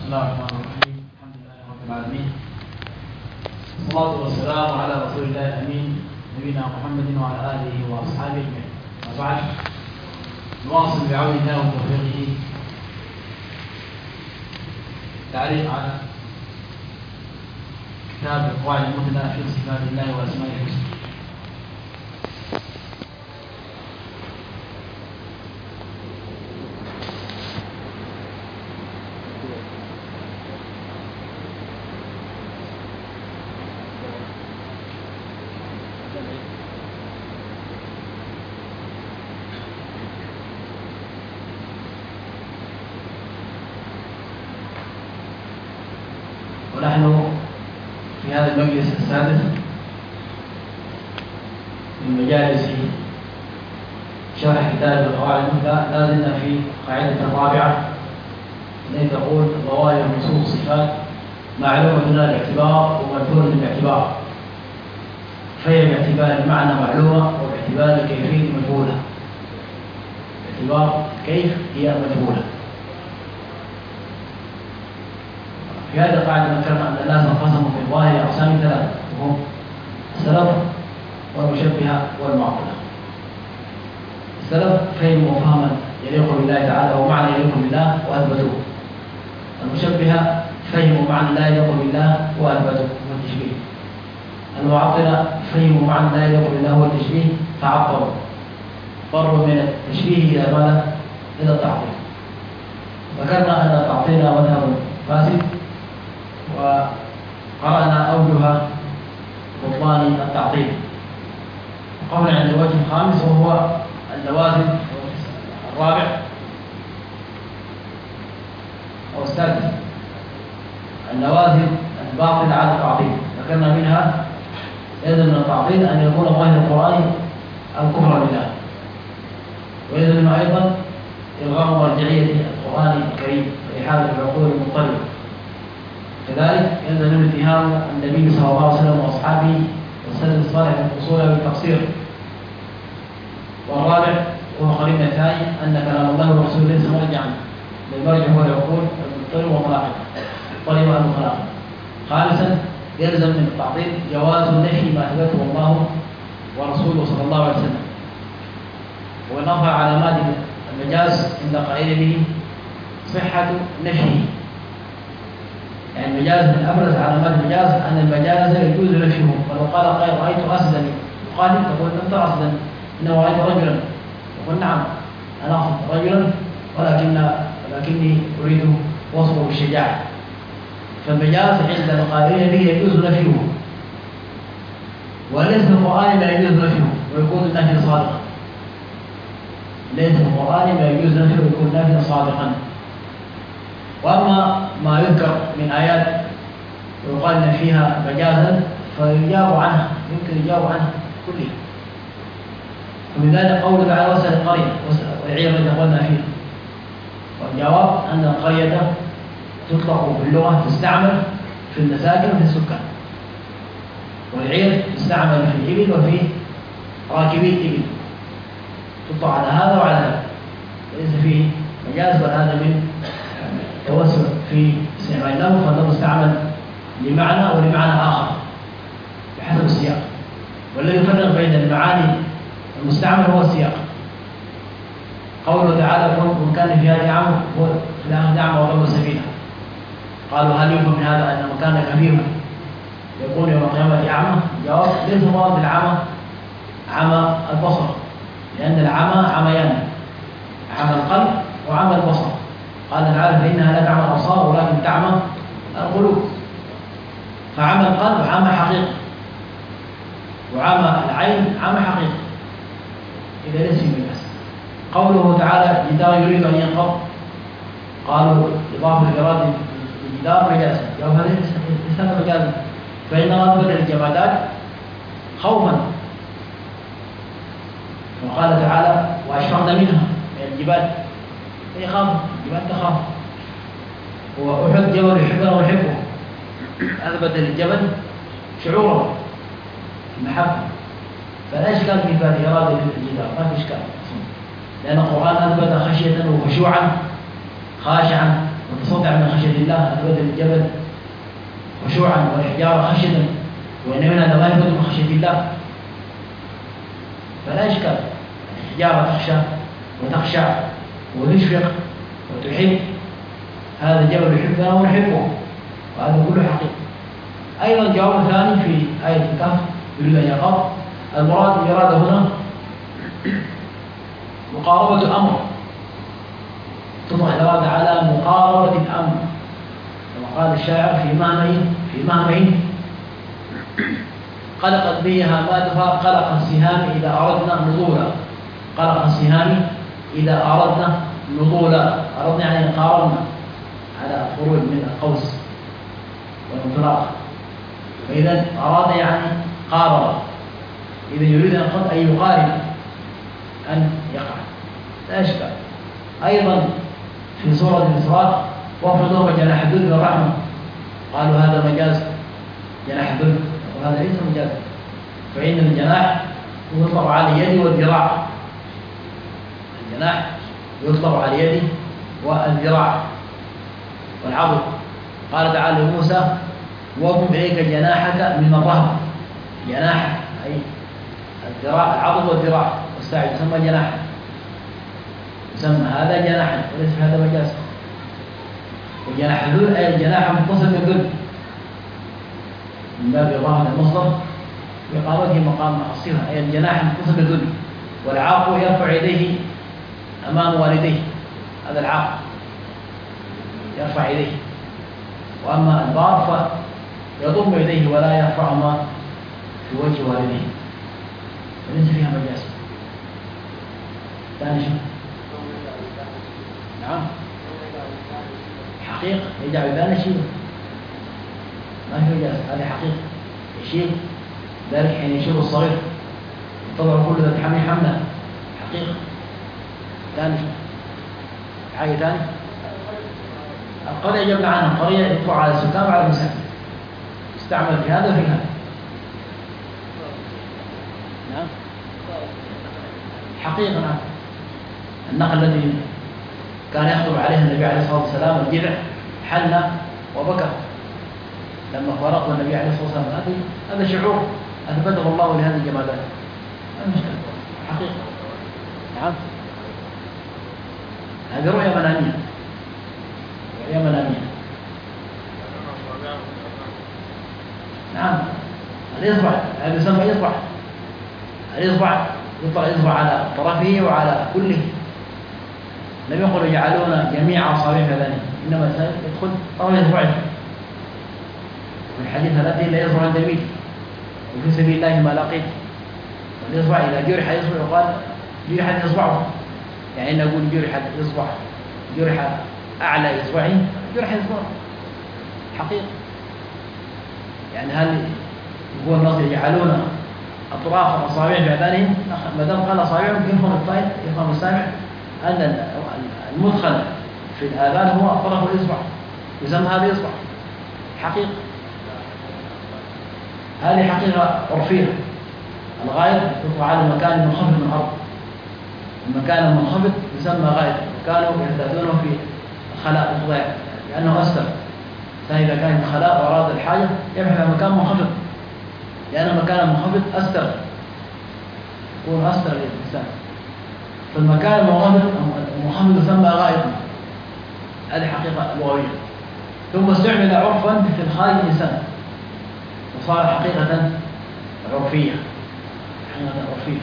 الله الرحمن الرحيم. الحمد لله رب العالمين، والصلاة والسلام على رسول الله الأمين نبينا محمد وعلى آله وأصحابه أجمعين. وبعد، نواصل بعون الله وتوفيقه تعليق على كتاب القواعد المثلى في صفات الله وأسمائه الحسنى. ونحن في هذا المجلس السادس من مجالس شرح كتاب القواعد المثلى. لا زلنا في قاعدة الرابعة التي تقول ظواهر نصوص الصفات معلومة من الاعتبار ومذكورة بالاعتبار، فهي باعتبار المعنى معلومة وباعتبار الكيفية مجهولة. باعتبار كيف هي مجهولة. في هذه القاعدة ذكرنا أن الناس انقسموا في الظاهر أقسام ثلاثة، وهم السلف والمشبهة والمعطلة. السلف فهموا فهما يليق بالله تعالى ومعنى يليق بالله وأثبتوه. المشبهة فهموا معنى لا يليق بالله وأثبتوه والتشبيه. المعطلة فهموا معنى لا يليق بالله والتشبيه فعطلوا، فروا من التشبيه إلى ماذا؟ إلى التعطيل. ذكرنا أن التعطيل مذهب فاسد، وقرأنا أوجه بطلان التعطيل. قولنا عند الوجه الخامس وهو اللوازم الرابع أو السادس، اللوازم الباطلة على التعطيل. ذكرنا منها يلزم من التعطيل أن يكون ظاهر القرآن الكفر بالله، ويلزم منه أيضا إلغام مرجعية القرآن الكريم وإحالة العقول المضطربة. كذلك يلزم من اتهام النبي صلى الله عليه وسلم واصحابه والسلف الصالح من اصوله بالتقصير. والرابع وهو قريبنا الثاني ان كلام الله ورسوله ليس مرجعا، المرجع هو العقول المضطربه والملاحظه الطريقه المخالفه. خامسا يلزم من التعطيل جواز نفي ما اثبته الله ورسوله صلى الله عليه وسلم، ونرفع علامات المجاز عند قائله صحه نفيه. يعني المجاز من أبرز علامات المجاز أن المجاز يجوز نفيه. ولو قال قائل رأيت أسدا يقال تقول لم تر أسدا، إنه رأيت رجلا، يقول نعم أنا أقصد رجلا ولكني أريد وصفه بالشجاعة. فالمجاز عند القائلين به يجوز نفيه، وليس في القرآن لا يجوز نفيه ويكون النفي صادقا. ليس في القرآن لا يجوز نفيه ويكون النفي صادقا. وأما ما يذكر من آيات ويقال إن فيها مجازا فيجاب عنها، يمكن يجاب عنها كلها. ومن ذلك قوله تعالى واسأل القرية والعير التي قلنا فيها. والجواب أن القرية تطلق في اللغة تستعمل في المساكن وفي السكان، والعير تستعمل في الإبل وفي راكبي الإبل، تطلق على هذا وعلى هذا، ليس فيه مجاز، بل هذا من توسع في استعمال اللفظ، فاللفظ مستعمل لمعنى ولمعنى آخر بحسب السياق. والذي يفرق بين المعاني المستعمل هو السياق. قوله تعالى ومن كان في هذه عام في الآخر أعمى وضل سبيلا، قالوا هل يفهم من هذا أن من كان كفيفا يكون يوم القيامة أعمى؟ جواب ليس مراد بالعمى عمى البصر، لأن العمى عميان، عمى القلب وعمى البصر. قال تعالى فإنها لا تعمى الأبصار ولكن تعمى القلوب. فعمى القلب عمى حقيقي، وعمى العين عمى حقيقي إذا ليس في مجاز. قوله تعالى جدار يريد أن ينقض، قالوا إضافة الإرادة للجدار مجازا، جواب هذا ليس مجازا، فإنما أثبت الجمادات خوفا. وقال تعالى وأشفقنا منها من الجبال، يخاف الجبال تخاف. وأحد جبل يحبنا ويحبه، أثبت للجبل شعوره المحبة. فلا إشكال في إثبات إرادة للجدار، ما في إشكال، لأن القرآن أثبت خشية وخشوعا خاشعا وتصدع من خشية الله أثبت الجبل خشوعا والحجارة خشية، وإن من هذا ما يثبت من خشية الله فلا إشكال. الحجارة تخشى وتخشع وتشفق وتحب، هذا الجبل يحبنا ونحبه، وهذا كله حقيقة. أيضا الجواب الثاني في آية الكهف يريد أن يقال المراد الإرادة هنا مقاربة الأمر، تطلق الإرادة على مقاربة الأمر كما قال الشاعر في مهمين قلقت بها مادها قلق السهام إذا أردنا نضولا. قلق السهام إذا أردنا نضولا، أردنا يعني قاربنا على خروج من القوس والانطلاق، فإذا أراد يعني قارب، إذا يريد أن يقارب أن يقع لا إشكال. أيضا في سورة الإسراء وافرضوا جناح الذل للرحمة، قالوا هذا مجاز جناح الذل، وهذا ليس مجاز، فإن الجناح يطلق على اليد والذراع، الجناح يطلق على اليد والذراع والعضد. قال تعالى لموسى واضم إليك جناحك من الرهب، جناح أي الذراع، العضد والذراع والساعد يسمى جناح، يسمى هذا جناحا وليس هذا مجاز. وجناح الذل أي الجناح متصل بالذل من باب إضافة المصدر وإقامته مقام الصفة، أي الجناح متصل بالذل. والعاق يرفع يديه أمام والديه، هذا العاق يرفع يديه، وأما البار فيضم يديه ولا يرفعهما في وجه والديه، وليس فيها مجاز. ثاني شيء نعم حقيقة يجعل ثاني شيء ما في مجاز، هذه حقيقة يشيل ذلك حين يشيل الصغير تضع كل ذات حمل حملة، حقيقة. ثاني شيء حاجة ثانية القرية جبنا عنها، القرية يطلع على السكان وعلى المساكن، يستعمل في هذا وفي هذا. نعم حقيقة. نعم النقل الذي كان يخطب عليه النبي عليه الصلاة والسلام الجذع حل وبكى لما فرق النبي عليه الصلاة والسلام، هذا شعور أثبته الله لهذه الجمادات، حقيقة. نعم هذه رؤية منامية، رؤية منامية. نعم الإصبع هذا يسمى إصبع، الإصبع يطلع إصبع على طرفه وعلى كله، لم يقل يجعلون جميع أصابع فذلك، إنما يدخل طرف إصبعه. في الحديث الذي لا يصبع جميل وفي سبيل الله ما لقيت، والإصبع إذا جرح يصبع يقال جرحت إصبعه، يعني نقول جرحت إصبع، جرح أعلى إصبعه، جرح إصبعه حقيقة. يعني هل يقول الناس يجعلون أطراف الأصابع في أذانهم؟ ما دام قال أصابعهم يفهم الطائف يفهم السامع أن المدخل في الآذان هو طرف الإصبع، يسمى هذا إصبع حقيقة. هذه حقيقة عرفية. الغائط يطلق على مكان منخفض من الأرض، المكان المنخفض يسمى غائط، وكانوا يعتادونه في خلاء الضيع لأنه أستر، فإذا كان الخلاء وأراد الحاجة يبحث عن مكان منخفض، لأن المكان المنخفض أستر، يكون أستر للإنسان، فالمكان المنخفض يسمى غائط. هذه حقيقة لغوية، ثم استعمل عرفا في الخارج الإنسان وصار حقيقة عرفية، حقيقة عرفية.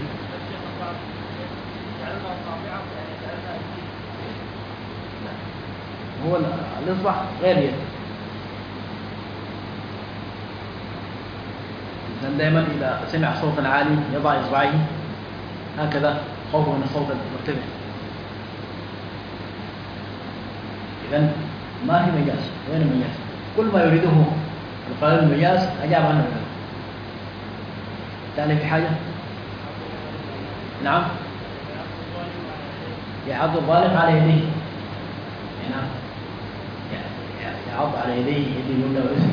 هو الإصبع غير يد. الإنسان دائما إذا سمع صوتا عالي يضع إصبعيه هكذا خوفا من الصوت المرتفع. إذن ما في مجاز، وين المجاز؟ كل ما يريده القائل المجاز أجاب عنه. تعالى في حاجة؟ نعم يعض الظالم على يديه، نعم يعض على يديه يدي اليمنى واليسرى،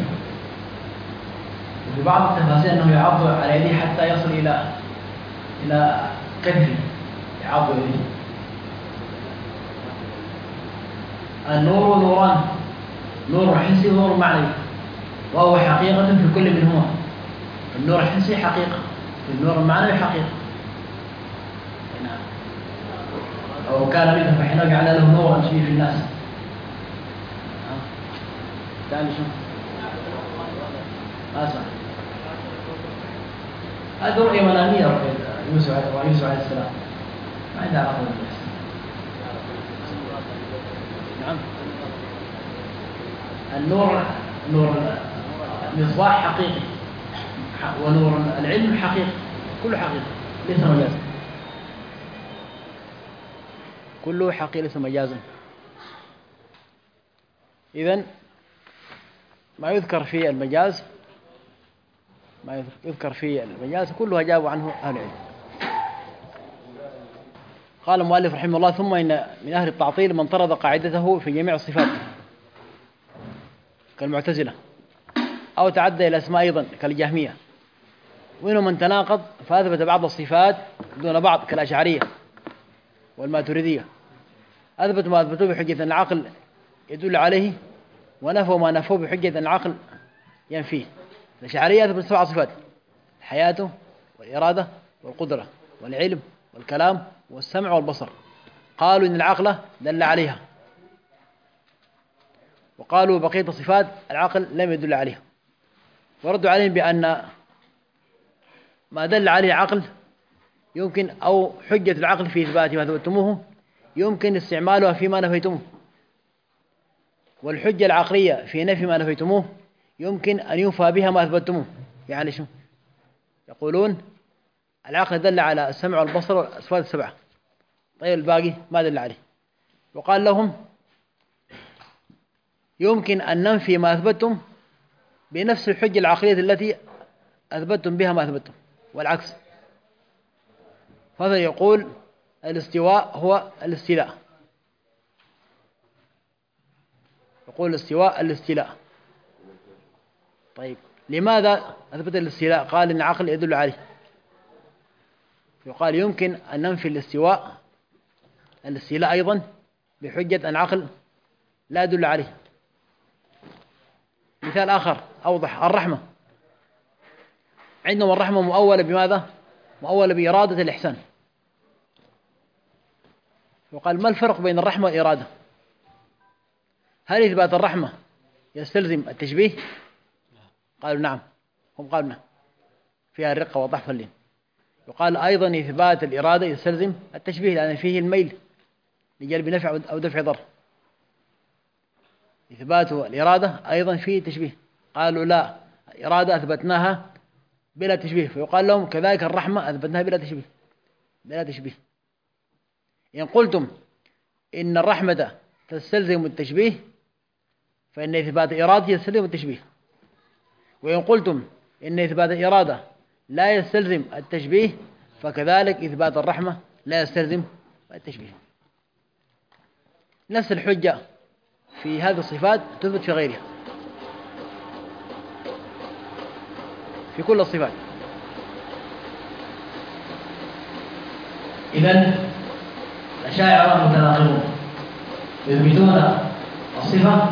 وفي بعض التفاسير أنه يعض على يديه حتى يصل إلى كتفه، يعض يديه. النور نوران، نور حسي ونور معنوي، وهو حقيقة في كل منهما. النور الحسي حقيقة، في النور المعنوي حقيقة. نعم. أو كان مثل فحينما جعل له نورا يمشي في الناس. ثاني شو؟ أسمع. هذه رؤية منامية يوسف عليه السلام، ما عندها علاقة بالناس. نعم. النور نور المصباح حقيقي، ونور العلم حقيقي، كله حقيقي ليس مجازا، كله حقيقي ليس مجازا. إذن ما يذكر في المجاز، ما يذكر في المجاز كله أجابوا عنه أهل العلم. قال المؤلف رحمه الله: ثم إن من أهل التعطيل من طرد قاعدته في جميع الصفات كالمعتزلة، أو تعدى إلى الأسماء أيضا كالجهمية، ومنهم من تناقض فأثبت بعض الصفات دون بعض كالأشعرية والماتريدية، أثبت ما أثبتوه بحجة أن العقل يدل عليه، ونفوا ما نفوه بحجة أن العقل ينفيه. الأشعرية أثبت 7 صفات: الحياة والإرادة والقدرة والعلم والكلام والسمع والبصر، قالوا إن العقل دل عليها، وقالوا بقية الصفات العقل لم يدل عليها، وردوا عليهم بأن ما دل عليه العقل يمكن، أو حجة العقل في إثبات ما ثبتموه يمكن استعمالها فيما نفيتموه، والحجة العقلية في نفي ما نفيتموه يمكن أن ينفى بها ما أثبتموه. يعني شو يقولون؟ العقل دل على السمع والبصر والأصوات ال7، طيب الباقي ما دل عليه. وقال لهم يمكن أن ننفي ما أثبتم بنفس الحجة العقلية التي أثبتم بها ما أثبتم، والعكس. فهذا يقول الاستواء هو الاستيلاء، يقول الاستواء الاستيلاء. طيب لماذا أثبت الاستيلاء؟ قال إن العقل يدل عليه. يقال يمكن أن ننفي الاستيلاء أيضا بحجة أن العقل لا يدل عليه. مثال آخر أوضح: الرحمة. عندهم الرحمة مؤولة بماذا؟ مؤولة بإرادة الإحسان. وقال ما الفرق بين الرحمة والإرادة؟ هل إثبات الرحمة يستلزم التشبيه؟ قالوا نعم، هم قالوا نعم، فيها الرقة وضعف اللين. يقال أيضا إثبات الإرادة يستلزم التشبيه، لأن فيه الميل لجلب نفع أو دفع ضر. إثبات الإرادة أيضا فيه تشبيه. قالوا لا، الإرادة أثبتناها بلا تشبيه، فيقال لهم كذلك الرحمة أثبتناها بلا تشبيه. إن قلتم إن الرحمة تستلزم التشبيه فإن إثبات الإرادة يستلزم التشبيه، وإن قلتم إن إثبات الإرادة لا يستلزم التشبيه فكذلك إثبات الرحمة لا يستلزم التشبيه. نفس الحجة في هذه الصفات تثبت في غيرها، في كل الصفات. إذن الأشاعرة متناقضون، يثبتون الصفة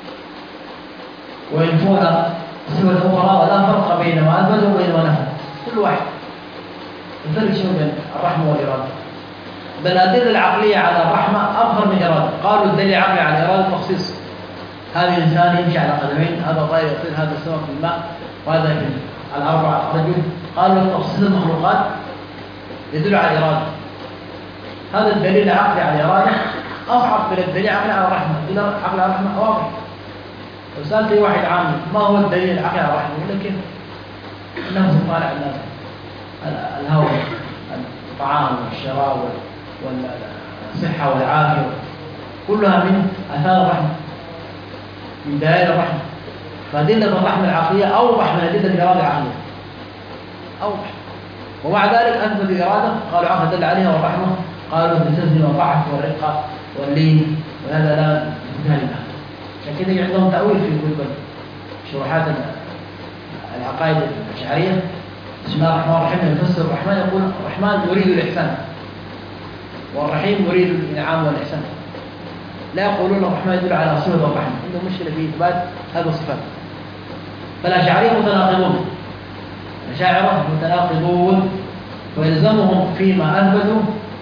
وينفون الصفة الأخرى، ولا فرق بين ما أثبتوا وبين ما نفوا، كل واحد. الفرق شنو بين الرحمة والإرادة؟ بل الأدلة العقلية على الرحمة أظهر من الإرادة. قالوا الدليل العقلي على الإرادة تخصيص: هذا الإنسان يمشي على قدمين، هذا طائر يطير، هذا السمك في الماء، وهذا في الأربع رجل. قالوا تخصيص المخلوقات يدل على الإرادة. هذا الدليل العقلي على الإرادة أصعب من الدليل العقلي على الرحمة. الدليل العقلي على الرحمة واضح. لو سألت أي واحد عامي ما هو الدليل العقلي على الرحمة، يقول لك كيف؟ إنه سبحانه على الناس، الهوى، الطعام والشراء والصحة والعافية كلها من آثار الرحمة، من دلائل الرحمة. فأدلة الرحمة العقلية أوضح من أدلة الإرادة العقلية، أوضح. ومع ذلك أثبت الإرادة، قالوا عقل دل عليها، والرحمة قالوا تستلزم الضعف والرقة واللين، وهذا لا مثال له. عشان كده عندهم تأويل في كتب شروحات العقائد الأشعرية. بسم الله الرحمن الرحيم يفسر الرحمن، يقول الرحمن يريد الإحسان، والرحيم يريد الإنعام والإحسان. لا يقولون الرحمن يدل على صفة الرحمة، عندهم مشكلة في إثبات هذه الصفات. فالأشاعرة متناقضون، الأشاعرة متناقضون، ويلزمهم فيما أثبتوا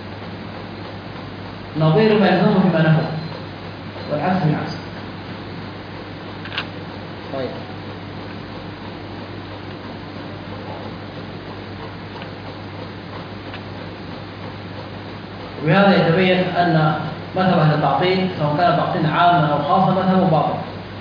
نظير ما يلزمهم فيما نفوا، والعكس بالعكس. طيب وبهذا يتبين أن مذهب أهل التعطيل سواء كان تعطيل عاما أو خاصا مذهب باطل.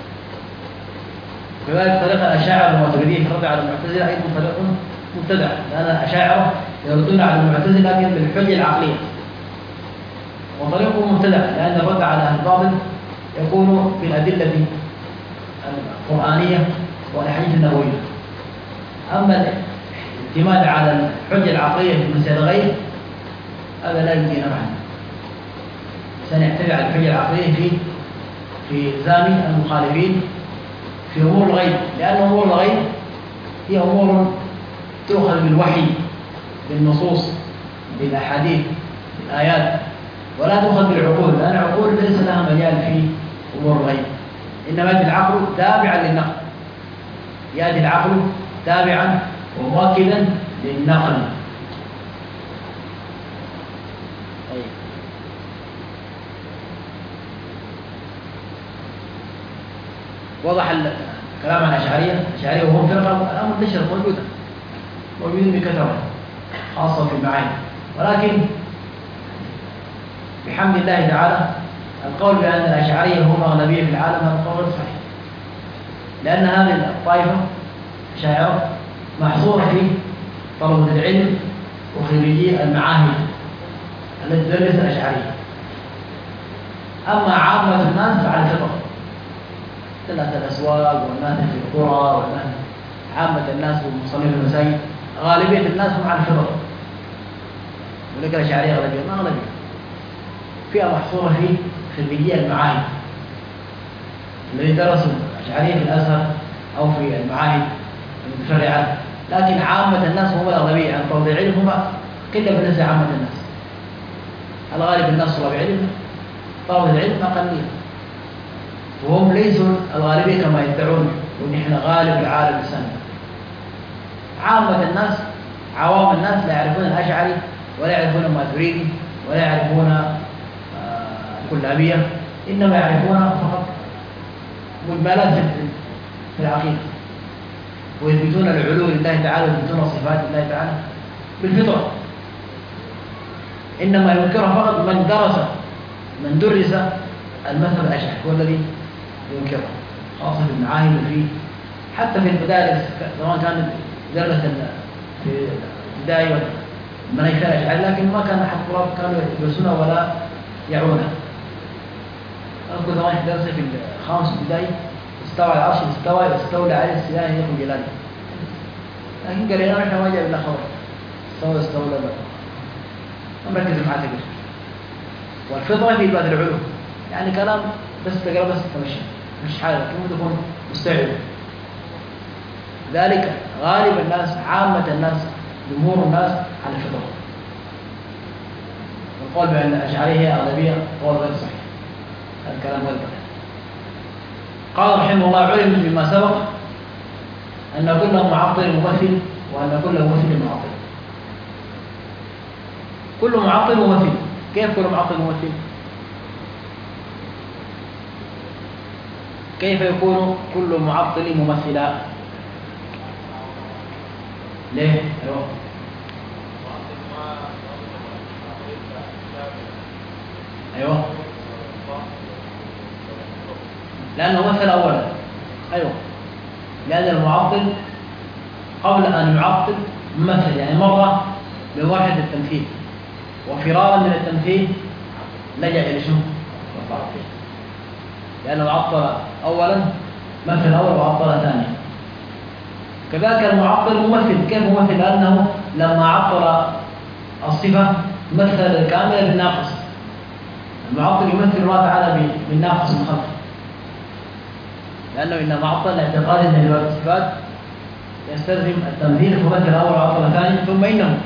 كذلك طريقة الأشاعرة والماتريدية في الرد على المعتزلة أيضا طريق مبتدع، لأن الأشاعرة يردون على المعتزلة لكن بالحجة العقلية، وطريقه مبتدع لأن الرد على أهل الباطل يكون بالأدلة القرآنية والأحاديث النبوية. أما الاعتماد على الحجة العقلية في مسائل الغيب هذا لا يمكن أبدا. سنعتمد على الحجة العقلية في إلزام المخالفين في أمور الغيب، لأن أمور الغيب هي أمور تؤخذ بالوحي، بالنصوص، بالأحاديث، بالآيات، ولا تؤخذ بالعقول، لأن العقول ليس لها مجال في أمور الغيب، إنما يأتي العقل تابعا للنقل، يأتي العقل تابعا ومؤكدا للنقل. وضح الكلام عن الأشعرية وهم فرقة الآن منتشرة موجودين بكثرة خاصة في المعاني، ولكن بحمد الله تعالى القول بأن الأشعرية هم أغلبية في العالم هذا قول صحيح، لأن هذه الطائفة الأشاعرة محصورة في طلبة العلم وخريجي المعاهد التي تدرس الأشعرية. أما عامة الناس فعلى الفطرة، الناس الأسواق والناس في القرى والناس عامة الناس والمصلين في المساجد غالبية الناس هم على الفطرة، ولكن الأشعرية غالبية ما غالبية، فئة محصورة في خريجي المعاهد الذي درسوا الأشعرية في الأزهر أو في المعاهد المتفرعة، لكن عامة الناس هم الأغلبية، يعني طلبة العلم هم قلة بالنسبة عامة الناس. الغالب الناس طلبة علم، طلبة العلم أقلية، وهم ليسوا الغالبية كما يدعون ونحن غالب العالم الإسلامي. عامة الناس عوام الناس لا يعرفون الأشعري ولا يعرفون الماتريدي ولا يعرفون الكلابية، إنما يعرفون فقط مجملات في العقيدة، ويثبتون العلو لله تعالى ويثبتون صفات الله تعالى بالفطرة، إنما ينكرها فقط من درس المذهب الأشعري هو الذي ينكرها، خاصة في المعاهد وفي حتى في المدارس، سواء كانت درس في الابتدائي والمناهج الأشعري، لكن ما كان أحد الطلاب كانوا يدرسونها ولا يعونها. أذكر زمان درس في الخامس ابتدائي استوى على العرش استولى عليه السياح يقول جلاله، لكن قال لنا نحن ما جاء بالله خبر استولى ما مركز معاه كبير. والفطرة في إثبات العلو، يعني كلام بس تقرأ بس تمشي مش حاجة لكن تكون مستوعب. ذلك غالب الناس عامة الناس جمهور الناس على الفطرة، والقول بأن الأشعرية هي أغلبية قول غير صحيح، هذا الكلام غير صحيح. قال رحمه الله: علم مما سبق أن كل معطل ممثل وأن كل ممثل معطل. كل معطل ممثل. كيف كل معطل ممثل؟ كيف يكون كل معطل ممثلا؟ ليه؟ أيوه أيوه لأنه مثل أولا. أيوه لأن المعطل قبل أن يعطل مثل، يعني مرة بوحدة التمثيل، وفرارا من التمثيل لجأ إلى شنو؟ التعطيل، لأنه عطل أولا مثل أول وعطل ثانيا. كذلك المعطل ممثل. كيف ممثل؟ لأنه لما عطل الصفة مثل الكامل بالناقص. المعطل يمثل الله تعالى بالناقص من خلقه، لأنه إنما عطل اعتقاد أن الصفات يستلزم التمثيل، فمثل أول وعطل ثاني، ثم إنه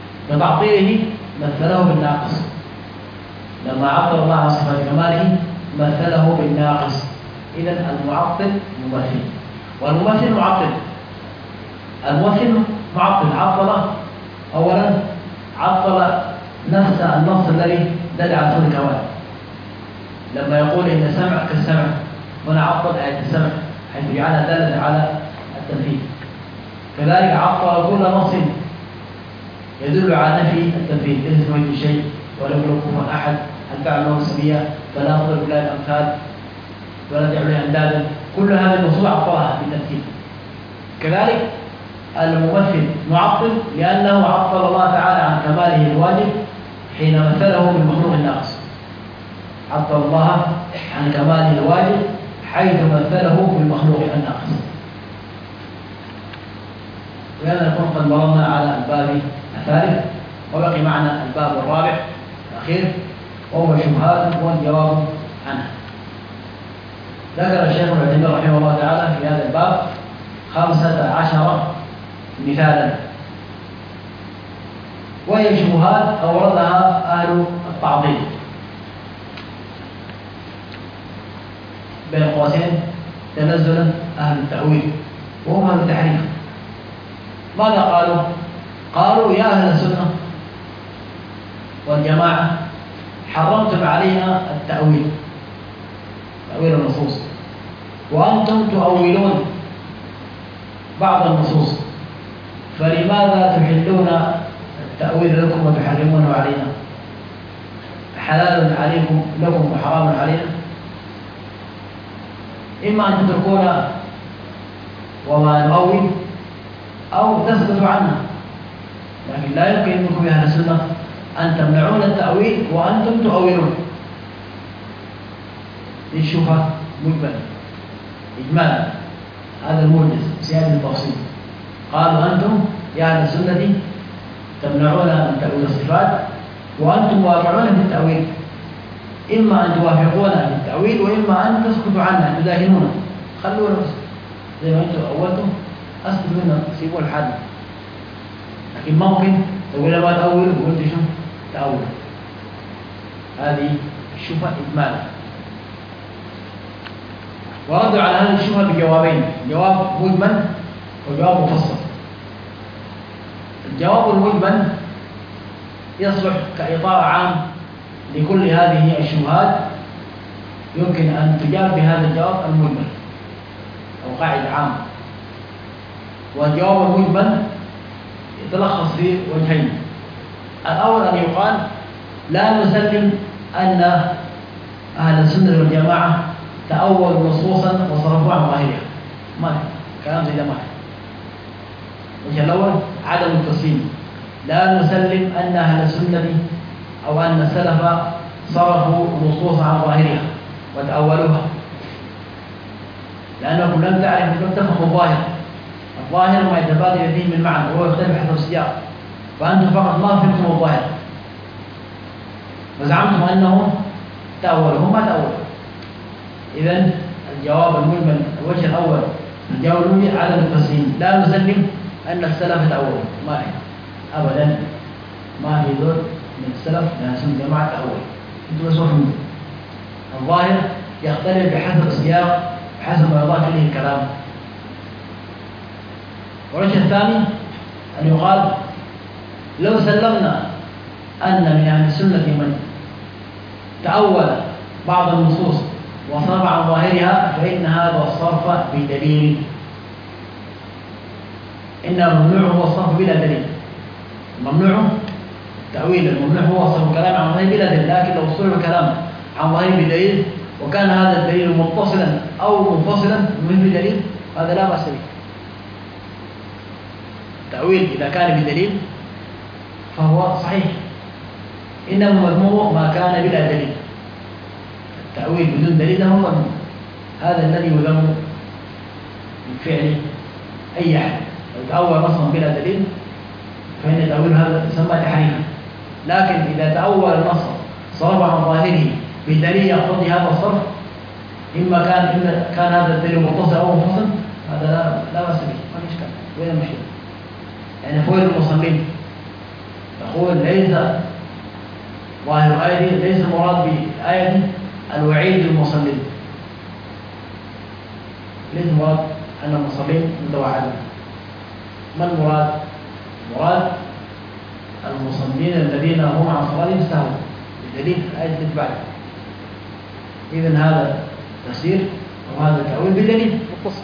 بتعطيله مثله بالناقص. لما عطل الله عن صفات كماله مثله بالناقص. إذن المعطل ممثل، والممثل معطل. الممثل معطل، عطل أولا، عطل نفس النص الذي دل على صفة الكمال، لما يقول إن السمع كالسمع، هنا عطل آية السمع حيث جعلها دالة على التنفيذ. كذلك عطل كل نص يدل على نفي التنفيذ، ليس كمثله شيء ولم يكن كفوا أحد، الفعل له سمية فلا تضرب الله الأمثال ولا تجعل له أندادا، كل هذه النصوص عطلها بالتمثيل. كذلك الممثل معطل لأنه عطل الله تعالى عن كماله الواجب حين مثله بالمخلوق الناقص، عطل الله عن كماله الواجب حيث مثله بالمخلوق الناقص. ولهذا نكون قد مررنا على الباب الثالث، وبقي معنا الباب الرابع الأخير وهو شبهات والجواب عنها. ذكر الشيخ ابن عثيمين رحمه الله تعالى في هذا الباب 15 مثالا، وهي شبهات أوردها أهل التعطيل بين قوسين تنزلا أهل التأويل وهم أهل التحريف. ماذا قالوا؟ قالوا يا أهل السنة والجماعة حرمتم علينا التأويل، تأويل النصوص، وأنتم تؤولون بعض النصوص، فلماذا تحلون التأويل لكم وتحرمونه علينا؟ حلال عليكم لكم وحرام علينا. إما أن تتركونا وما نؤول أو تسكتوا عنا، لكن لا يمكن منكم يا أهل السنة أن تمنعون التأويل وأنتم تؤولون. للشبهة مجمل إجمالا، هذا الموجز سيادة التفصيل. قالوا أنتم يا أهل السنة تمنعون من تأويل الصفات وأنتم موافقون في التأويل، إما أن توافقون في التأويل وإما أن تسكتوا عنه، تداهنون، خلونا زي ما أنتم أولتم أسكتوا منا، سيبوا الحد. لكن ممكن تقول ما تأول وقلت شو تأول. هذه الشبهة إجمالا. وردوا على هذه الشبهة بجوابين، جواب مجمل وجواب مفصل. الجواب المجمل يصلح كإطار عام لكل هذه الشبهات، يمكن أن تجاب بهذا الجواب المجمل أو قاعدة عامة. والجواب المجمل يتلخص في وجهين. الأول أن يقال لا نسلم أن أهل السنة والجماعة تأولوا نصوصا وصرفوا عن ظاهرها، ما كلام زي ده ما. الوجه الأول عدم التسليم، لا نسلم أن أهل السنة أو أن السلف صرفوا نصوصا عن ظاهرها وتأولوها، لأنكم لم تعرفوا، لم تفهموا الظاهر. الظاهر ما يتبادل فيه من معنى وهو يختلف حسب السياق، فأنتم فقط ما فهمتم الظاهر وزعمتم أنهم تأولوا، هم ما تأولوا. إذن الجواب المجمل الوجه الأول، الجواب المجمل عدم التسليم، لا نسلم أن السلف تأولوا، ما في أبدا، ما في ذل من السلف من سنة جماعة تأول. أنتم بس وفهموا الظاهر يختلف بحسب السياق، بحسب ما يضاف إليه الكلام. والوجه الثاني أن يقال لو سلمنا أن من أهل السنة من تأول بعض النصوص وصرف عن ظاهرها فإن هذا الصرف بدليل، إن الممنوع هو الصرف بلا دليل. الممنوع تأويل، الممنوع هو صرف الكلام عن ظاهره بلا دليل، لكن لو صرف الكلام عن ظاهره بدليل وكان هذا الدليل متصلا أو منفصلا من بدليل هذا لا بأس به. التأويل إذا كان بدليل فهو صحيح، إنما مذموم ما كان بلا دليل. التأويل بدون دليل هو مذموم، هذا الذي يذم من فعل أي أحد. لو تأول نصا بلا دليل فإن تأويل هذا يسمى تحريفا، لكن إذا تأول النص صرف عن ظاهره بدليل يقتضي هذا الصرف، إما كان هذا الدليل متصل أو منفصل، هذا لا بأس به، ما في إشكال. وين المشكلة؟ يعني فوق المصلين يقول ليس ظاهر آية، ليس المراد بآية الوعيد للمصلين، ليس مراد أن المصلين متوعدون. ما المراد؟ مراد المصلين الذين هم عن صلاتهم سهوا بدليل الآية التي بعدها. إذن هذا تفسير وهذا تأويل بدليل متصل،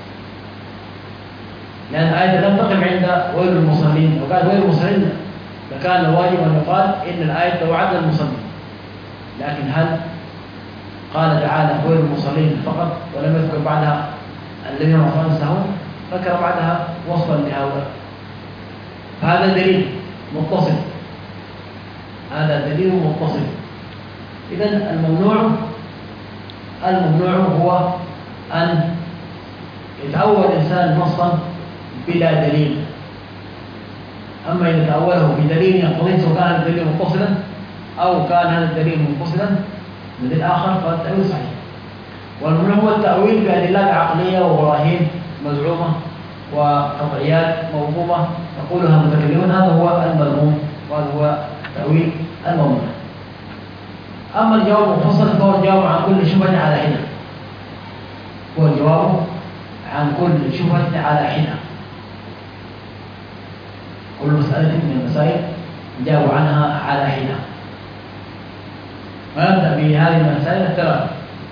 لأن الآية لم تقم عند ويل المصلين. لو قال ويل المصلين لكان الواجب أن يقال إن الآية توعد المصلين، لكن هل قال تعالى ويل المصلين فقط ولم يذكر بعدها الذين هم عن صلاتهم سهون؟ ذكر بعدها وصفا لهؤلاء. فهذا دليل متصل، هذا دليل متصل. إذن الممنوع هو أن يتأول الإنسان نصا بلا دليل. أما إذا تأوله بدليل يقتضي سواء كان الدليل متصلا أو كان هذا الدليل منفصلا من الآخر فالتأويل صحيح. والممنوع هو التأويل بأدلات عقلية وبراهين مزعومة وقطعيات موهومة يقولها المتكلمون، هذا هو المذموم وهذا هو تأويل الممنوع. أما الجواب المفصل فهو الجواب عن كل شبهة على حدة، هو الجواب عن كل شبهة على حدة. كل مسألة من المسائل نجاوب عنها على حدة. ونبدأ بهذه المسائل الثلاث.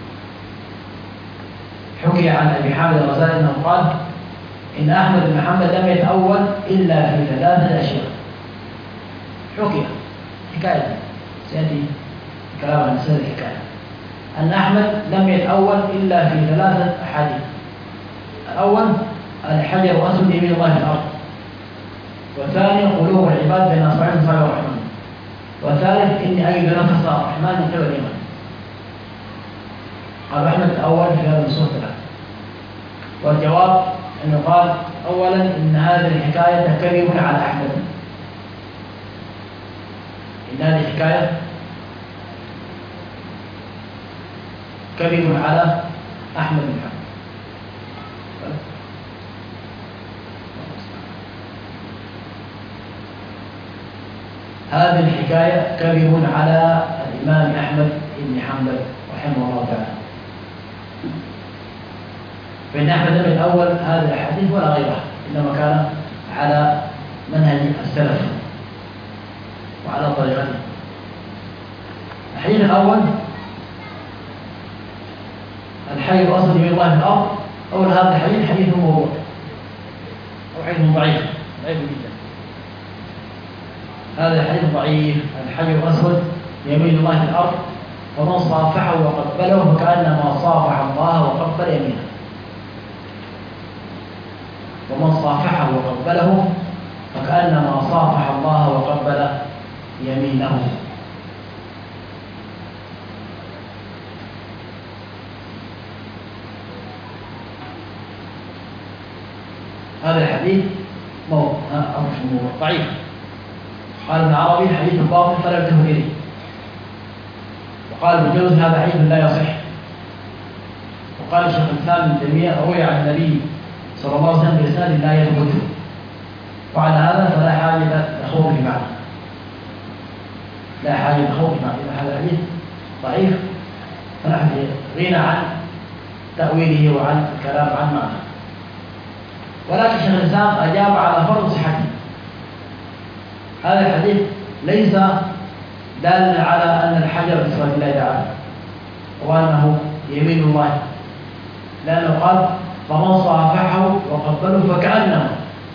حكي عن أبي حامد الغزالي أنه قال إن أحمد بن محمد لم يتأول إلا في ثلاثة أشياء. حكي حكاية سيأتي كلام عن سنة الحكاية أن أحمد لم يتأول إلا في ثلاثة أحاديث. الأول الحجر أسود يمين الله في الأرض، والثاني قلوب العباد بين أصبعين من أصابع الرحمن، والثالث إني أجد نفس الرحمن من قبل اليمن. قال أحمد الأول في هذا النصوص الثلاث. والجواب أنه قال أولا إن هذه الحكاية كذب على أحمد، إن هذه الحكاية كذب على أحمد بن حنبل. هذه الحكاية كذب على الإمام أحمد بن حنبل رحمه الله تعالى، فإن أحمد لم يتأول هذه الحديث ولا غيرها، إنما كان على منهج السلف وعلى طريقته. الحديث الأول الحي الأصل يمين الله في الأرض. أول هذا الحديث حديث موضوع أو حديث ضعيف جدا. هذا الحديث ضعيف. الحي الأسود يمين الله في الأرض، فمن صافحه وقبله فكأنما صافح الله وقبل يمينه. ومن صافحه وقبله فكأنما صافح الله وقبل يمينه. هذا الحديث ضعيف. قال ابن عربي حديث باطل فلا يلتفت إليه. وقال ابن جوزي هذا حديث لا يصح. وقال الشيخ الإسلام ابن تيمية روي عن النبي صلى الله عليه وسلم بإسناد لا يثبت، وعلى هذا فلا حاجة لخوض في معنى، لا حاجة لخوض في معنى. إذا هذا الحديث ضعيف فنحن غنى عن تأويله وعن الكلام عن معنى. ولكن الشيخ الإسلام أجاب على فرض صحته. هذا الحديث ليس دالا على أن الحجر في صفات الله تعالى وأنه يمين الله، لأنه قال فمن صافحه وقبله فكأنما،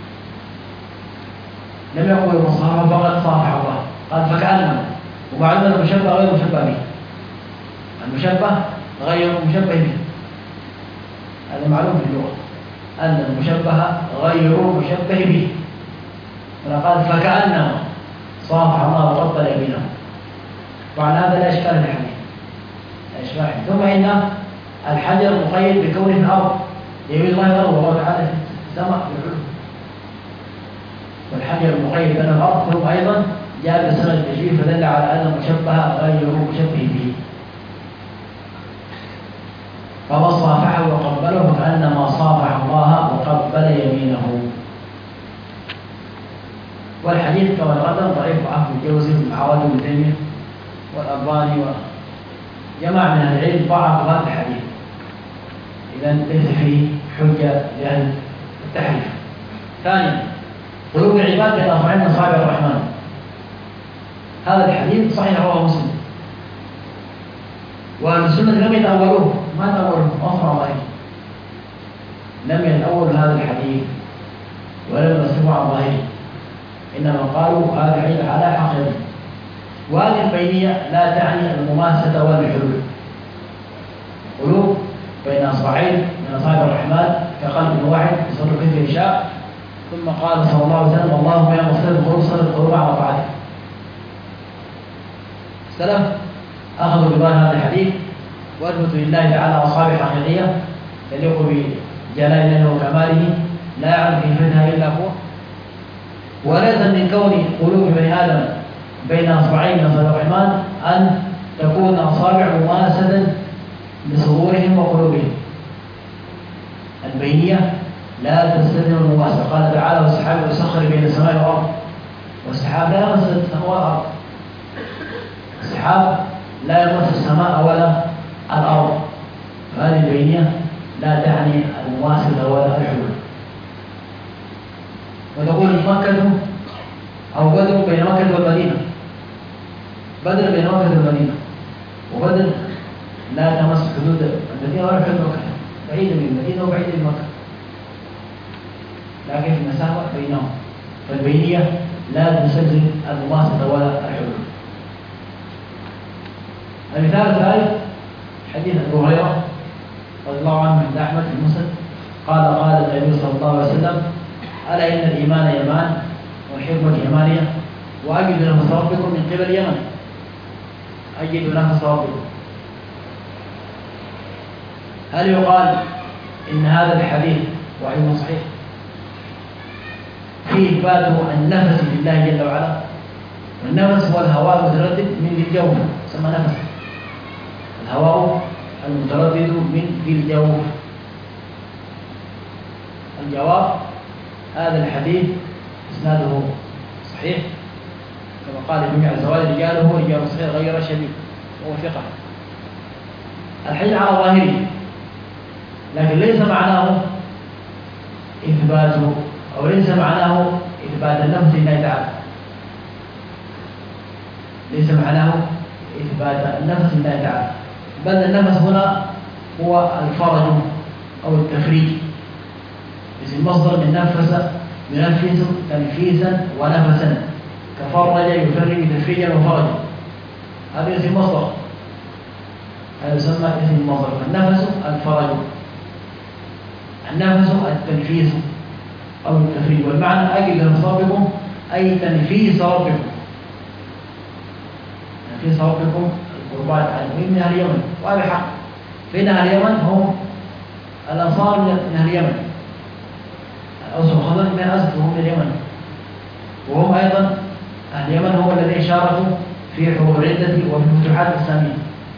لم يقل من صافحه فقد صافح الله، قال فكأنما. وبعدين المشبه غير مشبه به، المشبه غير مشبه به، هذا معلوم في اللغة أن المشبه غير مشبه به. قال فكأنما صافح الله وقبل يمينه، وعلى هذا لا إشكال في الحديث، لا إشكال. ثم إن الحجر مقيد بكونه في الأرض، يمين الله الأرض والله تعالى في السماء في العلو، والحجر مقيد بين الأرض. ثم أيضا جاء بسنة التشبيه فدل على أن المشبه غير مشبه به. فمن صافحه وقبله فكأنما صافح الله وقبل يمينه. والحديث كما تقدم ضعيف، وعن الجوزي والعواد بن تيمية والألباني جماعة من أهل العلم ضعفوا هذا الحديث، إذا ليس فيه حجة لأهل التحريف. ثانيا، قلوب العباد بين أصبعين من أصابع الرحمن، هذا الحديث صحيح رواه مسلم، وأهل السنة لم يتأولوه، ما تأولوه أصبع ظاهري، لم يتأولوا هذا الحديث ولم يصرفوا عن ظاهره، إنما قالوا هذا الحديث على حقيقته. وهذه البينية لا تعني المماسة ولا الحلول. قلوب بين أصبعين من أصابع الرحمن كقلب واحد يصرف كيف يشاء. ثم قال صلى الله عليه وسلم: اللهم يا مصرف القلوب صرف القلوب على طاعتك. السلف أخذوا بظاهر هذا الحديث وأثبتوا لله تعالى أصابع حقيقية تليق بجلاله وكماله لا يعلم كيفتها إلا هو. وليس من كون قلوب بني آدم بين أصبعين من أصابع الرحمن أن تكون أصابع مماسة لصدورهم وقلوبهم. البينية لا تستلزم المماسة. قال تعالى: والسحاب يسخر بين السماء والأرض. والسحاب لا يمس السماء والأرض، السحاب لا يمس السماء ولا الأرض، فهذه البينية لا تعني المماسة ولا الحلول. وتقول مكة أو بدر بين مكة والمدينة، بدر بين مكة والمدينة، وبدر لا تمس حدود المدينة ولا حدود مكة، بعيدة من المدينة وبعيدة من مكة، لكن في مسافة بينهم. فالبينية لا تسجل المماسة ولا الحلول. المثال الثالث حديث أبو هريرة رضي الله عنه عند أحمد في المسند قال: قال النبي صلى الله عليه وسلم: ألا إن الإيمان يمان والحكمة يمانية وأجد نفس ربكم من قبل اليمن. أجد نفس ربكم. هل يقال إن هذا الحديث وحي صحيح فيه إثبات النفس لله جل وعلا؟ والنفس هو الهواء المتردد من الجوف، يسمى نفس. الهواء المتردد من الجوف. الجواب: هذا الحديث إسناده صحيح، كما قال ابن عز وجل: رجاله رجال صحيح غير شديد، وهو ثقة. الحديث على ظاهره، لكن ليس معناه إثبات أو ليس معناه إثبات النفس لله تعالى، ليس معناه إثبات النفس لله تعالى، بل النفس هنا هو الفرج أو التفريج، اسم مصدر من نفس ينفس تنفيسا ونفسا، كفرج يفرج تفريجا وفرجا، هذا اسم مصدر، هذا يسمى اسم مصدر. فالنفس الفرج، النفس التنفيس أو التفريج. والمعنى: أجد نفس ربكم أي تنفيس ربكم، تنفيس ربكم القربات المهم من أهل اليمن، وهذا حق. فإن أهل اليمن هم الأنصار من أهل اليمن، الأوس والخزرج من أسد وهم من اليمن، وهم أيضا أهل اليمن هم الذين شاركوا في حروب الردة وفي الفتوحات الإسلامية،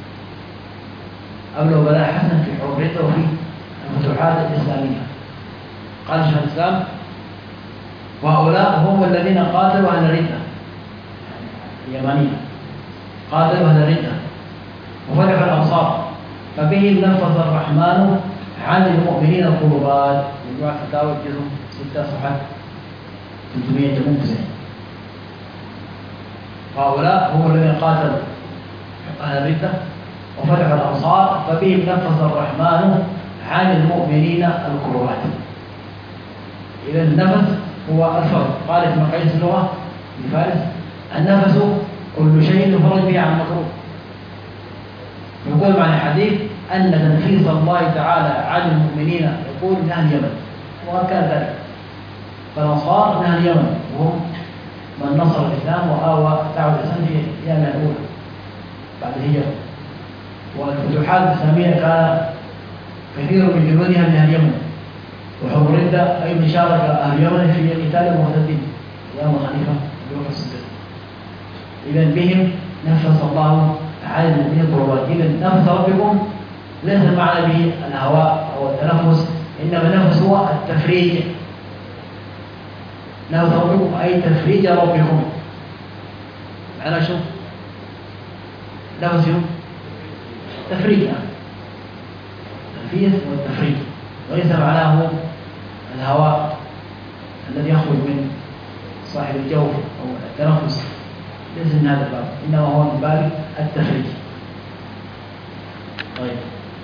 أبلغ بلاء حسن في حروب الردة وفي الفتوحات الإسلامية. قال شيخ الإسلام: وهؤلاء هم الذين قاتلوا أهل الردة اليمانية، قاتلوا أهل الردة وفتحوا الأمصار، فبهم نفذ الرحمن عن المؤمنين القربات. مجموعة فتاوى الجزم 6 صفحات 398. وهؤلاء هم الذين قاتلوا أهل الردة وفتحوا الأمصار، فبهم نفذ الرحمن عن المؤمنين القربات. إذا النفس هو الفرج. قال في مقاييس اللغة لفارس: النفس كل شيء يفرج به عن مكروه. يقول معنى الحديث أن تنفيذ الله تعالى عن المؤمنين يقول من أهل اليمن، وكان ذلك. فالأنصار من أهل اليمن، وهم من نصر الإسلام وآوى دعوة الإسلام في الأيام الأولى بعد الهجرة. والفتوحات الإسلامية كان كثير من جنودها من أهل اليمن، وحروب الردة أيضا شارك أهل اليمن في قتال المرتدين أيام الخليفة أبي بكر الصديق. إذا بهم نفس الله عن المؤمنين القربات. إذا نفس ربكم ليس معنى به الهواء أو التنفس، إنما النفس هو التفريج. نفس ربكم أي تفريج ربكم. معنى شو؟ نفس شو؟ تفريق، التنفيذ والتفريق، وليس معناه الهواء الذي يخرج من صاحب الجوف أو التنفس، ليس من هذا الباب، إنما هو من باب التفريق. طيب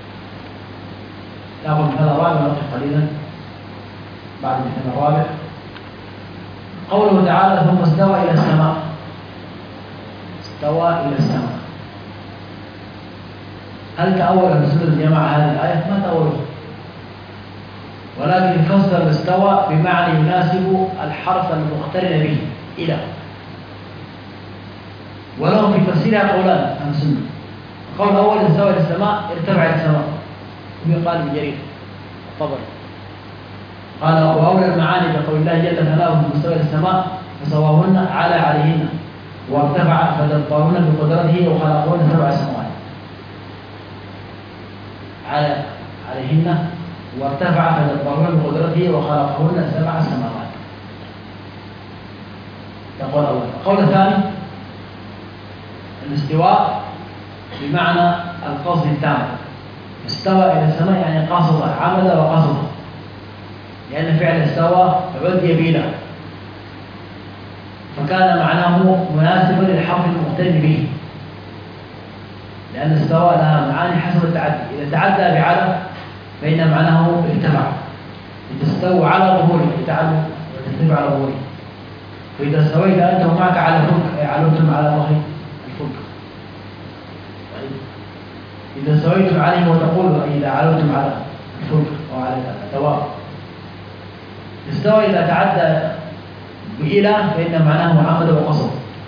نأخذ مثال الرابع ونقف قليلا بعد المثال الرابع. قوله تعالى ثم استوى إلى السماء. استوى إلى السماء، هل تأول الرسول الجماعة هذه الآية؟ ما تأوله، ولكن فسر استوى بمعنى يناسب الحرف المقترن به إلى. ولهم في تفسيرها قولان عن السنة. القول الأول استوى إلى السماء ارتفع إلى السماء، قال ابن جرير الطبري قال وأولى المعاني بقول الله جل ثناؤه مستوى إلى السماء فسواهن على عليهن وارتفع فدبرهن بقدرته وخلقهن 7 سماوات. على عليهن وارتفع فدبرهن بقدرته وخلقهن 7 سماوات. يقول الأول. القول الثاني الاستواء بمعنى القصد التام. استوى إلى السماء يعني قصد، عمد وقصد، لأن فعل استوى عدي بلا، فكان معناه مناسبا للحرف المقترن به، لأن استوى لها معاني حسب التعدي. إذا تعدى بعلى فإن معناه ارتفع، لتستوى على ظهوره لتعلو وترتفع على ظهوره. فإذا استويت أنت ومعك على الفلك أي علوتم على ظهر الفلك. إذا استويتم عليه وتقول إذا علوتم على الفلك أو على الدواب. استوى إذا تعدى بإلى فإن معناه عمد وقصد.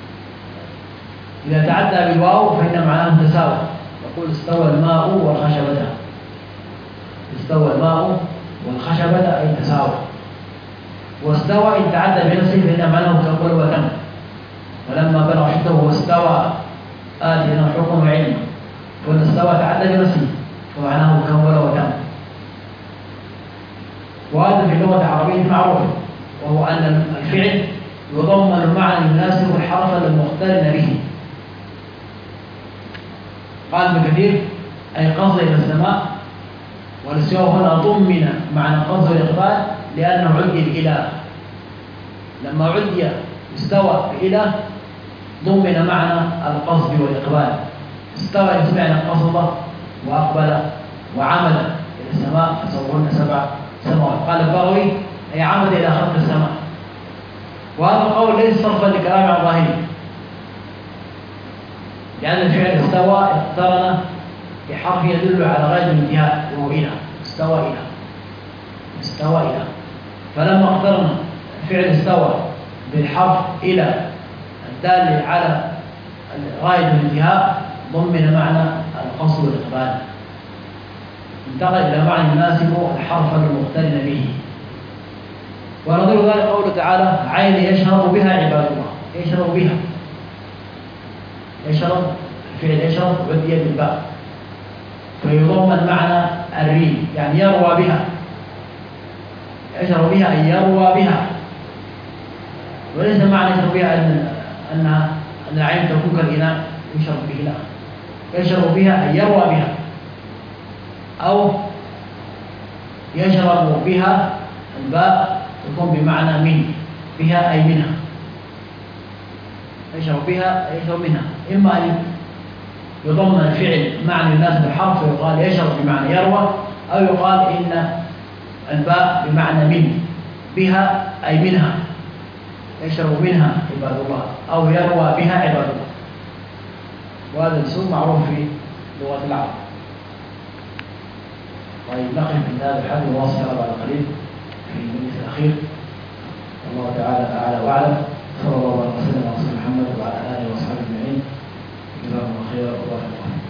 إذا تعدى بالواو فإن معناه تساوى، يقول استوى الماء والخشبة. استوى الماء والخشبة أي تساوى. واستوى إن تعدى بنفسه فإن معناه كمل وتم. ولما بلغ شده واستوى آتينا حكم وعلم، وإن استوى تعدى بنفسه فمعناه كمل وتم. وهذا في اللغة العربية معروف، وهو أن الفعل يضمن المعنى يناسب الحرف المقترن به. قال ابن كثير أي قصد إلى السماء، والاستواء هنا ضمن معنى القصد والإقبال لأنه عدي بإله. لما عدي استوى بإله ضمن معنى القصد والإقبال. استوى يسمعنا قصد وأقبل وعمد إلى السماء فسوهن 7 سماوات. قال البغوي أي عمد إلى خلق السماء. وهذا القول ليس صرفا لكلام عن ظاهره، لأن الفعل استوى اقترن بحرف يدل على غاية الانتهاء وهو إلى. استوى إلى، استوى إلى، فلما اقترن فعل استوى بالحرف إلى الدال على غاية الانتهاء ضمن معنى القصد والإقبال، انتقل إلى معنى يناسب الحرف المقترن به. ونظير ذلك قوله تعالى عين يشرب بها عباد الله. يشرب بها، يشرب الفعل يشرب عدي بالباء فيضمن معنى الري، يعني يروى بها. يشرب بها أن يروى بها، وليس معنى يشرب بها أن العين تكون كالإناء يشرب به، لا، يشرب بها أن يروى بها، أو يشرب بها الباء تكون بمعنى من، بها أي منها. يشرب بها أي يشرب منها، إما أن يضمن الفعل معنى الناس بالحرف ويقال يشرب بمعنى يروى، أو يقال إن الباء بمعنى من، بها أي منها، يشرب منها عباد الله أو يروى بها عباد الله. وهذا الاسم معروف في لغة العرب. طيب نقف من هذا الحد ونواصل بعد قليل في المجلس الأخير. الله تعالى أعلى وأعلم. صلى الله عليه وسلم على رسول محمد وعلى آله وأصحابه أجمعين. جزاكم الله خيرا وبارك الله فيكم.